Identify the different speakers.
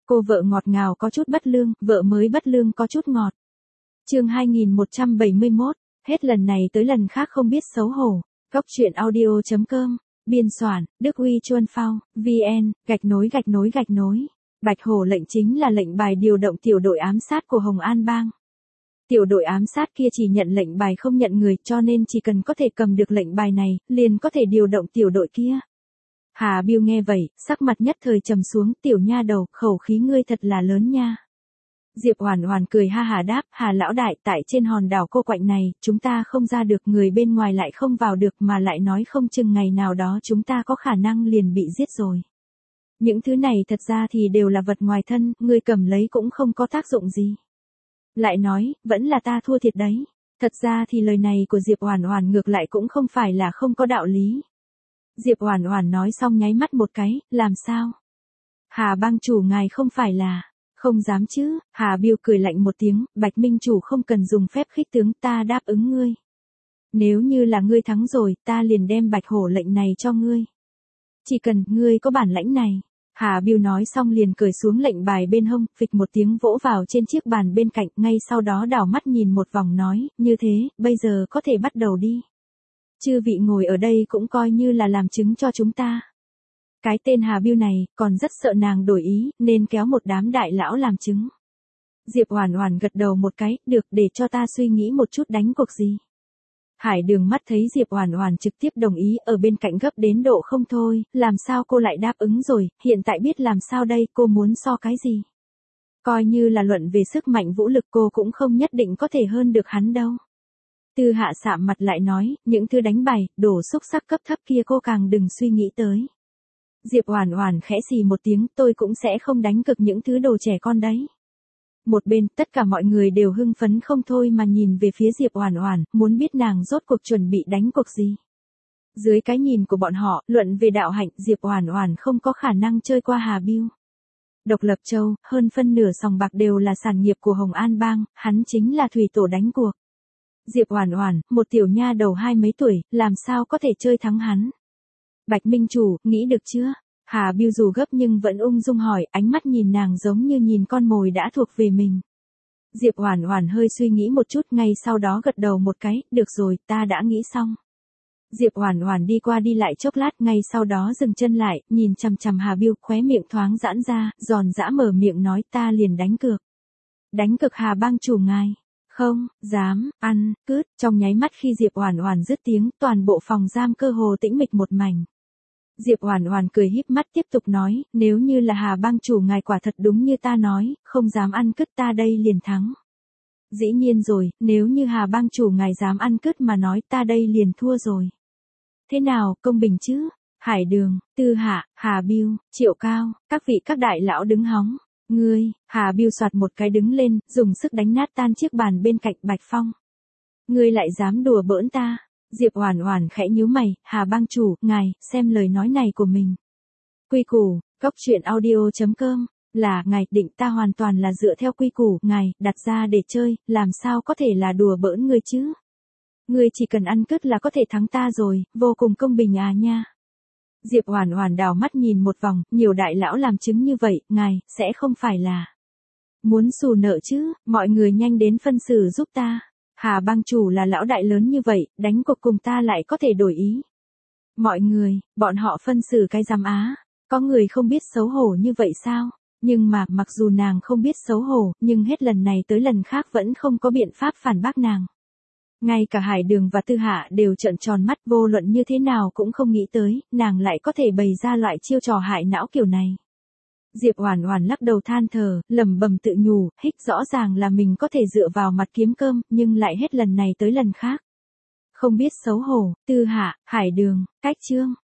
Speaker 1: Cô vợ ngọt ngào có chút bất lương, vợ mới bất lương có chút ngọt. Chương 2171, hết lần này tới lần khác không biết xấu hổ. Góc truyện audio.com, biên soạn, Đức Huy Chuân Phao, VN, _. Bạch Hổ lệnh chính là lệnh bài điều động tiểu đội ám sát của Hồng An Bang. Tiểu đội ám sát kia chỉ nhận lệnh bài không nhận người, cho nên chỉ cần có thể cầm được lệnh bài này, liền có thể điều động tiểu đội kia. Hà Biêu nghe vậy, sắc mặt nhất thời trầm xuống, tiểu nha đầu, khẩu khí ngươi thật là lớn nha. Diệp Hoản Hoản cười ha hà đáp, Hà lão đại, tại trên hòn đảo cô quạnh này, chúng ta không ra được, người bên ngoài lại không vào được, mà lại nói không chừng ngày nào đó chúng ta có khả năng liền bị giết rồi. Những thứ này thật ra thì đều là vật ngoài thân, ngươi cầm lấy cũng không có tác dụng gì. Lại nói, vẫn là ta thua thiệt đấy. Thật ra thì lời này của Diệp Hoản Hoản ngược lại cũng không phải là không có đạo lý. Diệp Hoản Hoản nói xong nháy mắt một cái, làm sao? Hà bang chủ ngài không phải là... Không dám chứ, Hà Biêu cười lạnh một tiếng, Bạch Minh chủ không cần dùng phép khích tướng, ta đáp ứng ngươi. Nếu như là ngươi thắng rồi, ta liền đem Bạch Hổ lệnh này cho ngươi. Chỉ cần ngươi có bản lãnh này. Hà Biêu nói xong liền cởi xuống lệnh bài bên hông, phịch một tiếng vỗ vào trên chiếc bàn bên cạnh, ngay sau đó đảo mắt nhìn một vòng nói, như thế, bây giờ có thể bắt đầu đi. Chư vị ngồi ở đây cũng coi như là làm chứng cho chúng ta. Cái tên Hà Biêu này, còn rất sợ nàng đổi ý, nên kéo một đám đại lão làm chứng. Diệp Hoản Hoản gật đầu một cái, được, để cho ta suy nghĩ một chút đánh cuộc gì. Hải Đường mắt thấy Diệp Hoản Hoản trực tiếp đồng ý, ở bên cạnh gấp đến độ không thôi, làm sao cô lại đáp ứng rồi, hiện tại biết làm sao đây, cô muốn so cái gì. Coi như là luận về sức mạnh vũ lực cô cũng không nhất định có thể hơn được hắn đâu. Tư Hạ sạm mặt lại nói, những thứ đánh bài, đổ xúc sắc cấp thấp kia cô càng đừng suy nghĩ tới. Diệp Hoản Hoản khẽ xì một tiếng, tôi cũng sẽ không đánh cực những thứ đồ trẻ con đấy. Một bên, tất cả mọi người đều hưng phấn không thôi mà nhìn về phía Diệp Hoản Hoản, muốn biết nàng rốt cuộc chuẩn bị đánh cuộc gì. Dưới cái nhìn của bọn họ, luận về đạo hạnh, Diệp Hoản Hoản không có khả năng chơi qua Hà Biêu. Độc Lập Châu, hơn phân nửa sòng bạc đều là sản nghiệp của Hồng An Bang, hắn chính là thủy tổ đánh cuộc. Diệp Hoản Hoản, một tiểu nha đầu 20 mấy tuổi, làm sao có thể chơi thắng hắn. Bạch Minh chủ, nghĩ được chưa? Hà Biêu dù gấp nhưng vẫn ung dung hỏi, ánh mắt nhìn nàng giống như nhìn con mồi đã thuộc về mình. Diệp Hoản Hoản hơi suy nghĩ một chút, ngay sau đó gật đầu một cái, được rồi, ta đã nghĩ xong. Diệp Hoản Hoản đi qua đi lại chốc lát, ngay sau đó dừng chân lại, nhìn chằm chằm Hà Biêu, khóe miệng thoáng giãn ra, giòn giã mở miệng nói, ta liền đánh cược. Đánh cược Hà bang chủ ngài. Không, dám, ăn, cướp, trong nháy mắt khi Diệp Hoản Hoản dứt tiếng, toàn bộ phòng giam cơ hồ tĩnh mịch một mảnh. Diệp Hoản Hoản cười híp mắt tiếp tục nói, nếu như là Hà bang chủ ngài quả thật đúng như ta nói, không dám ăn cướp ta đây liền thắng. Dĩ nhiên rồi, nếu như Hà bang chủ ngài dám ăn cướp mà nói ta đây liền thua rồi. Thế nào, công bình chứ? Hải Đường, Tư Hạ, Hà Biêu, Triệu Cao, các vị các đại lão đứng hóng. Ngươi, Hà Biêu soạt một cái đứng lên, dùng sức đánh nát tan chiếc bàn bên cạnh Bạch Phong. Ngươi lại dám đùa bỡn ta? Diệp Hoản Hoản khẽ nhíu mày, Hà bang chủ, ngài, xem lời nói này của mình. Quy củ, góc truyện audio.com, là, ngài, định ta hoàn toàn là dựa theo quy củ, ngài, đặt ra để chơi, làm sao có thể là đùa bỡn ngươi chứ? Ngươi chỉ cần ăn cướp là có thể thắng ta rồi, vô cùng công bình à nha. Diệp Hoản Hoản đảo mắt nhìn một vòng, nhiều đại lão làm chứng như vậy, ngài, sẽ không phải là muốn xù nợ chứ, mọi người nhanh đến phân xử giúp ta. Hà bang chủ là lão đại lớn như vậy, đánh cuộc cùng ta lại có thể đổi ý. Mọi người, bọn họ phân xử cái giám á, có người không biết xấu hổ như vậy sao? Nhưng mà, mặc dù nàng không biết xấu hổ, nhưng hết lần này tới lần khác vẫn không có biện pháp phản bác nàng. Ngay cả Hải Đường và Tư Hạ đều trợn tròn mắt, vô luận như thế nào cũng không nghĩ tới, nàng lại có thể bày ra loại chiêu trò hại não kiểu này. Diệp Hoản Hoản lắc đầu than thở, lẩm bẩm tự nhủ, hích rõ ràng là mình có thể dựa vào mặt kiếm cơm, nhưng lại hết lần này tới lần khác. Không biết xấu hổ, Tư Hạ, Hải Đường, cách chương.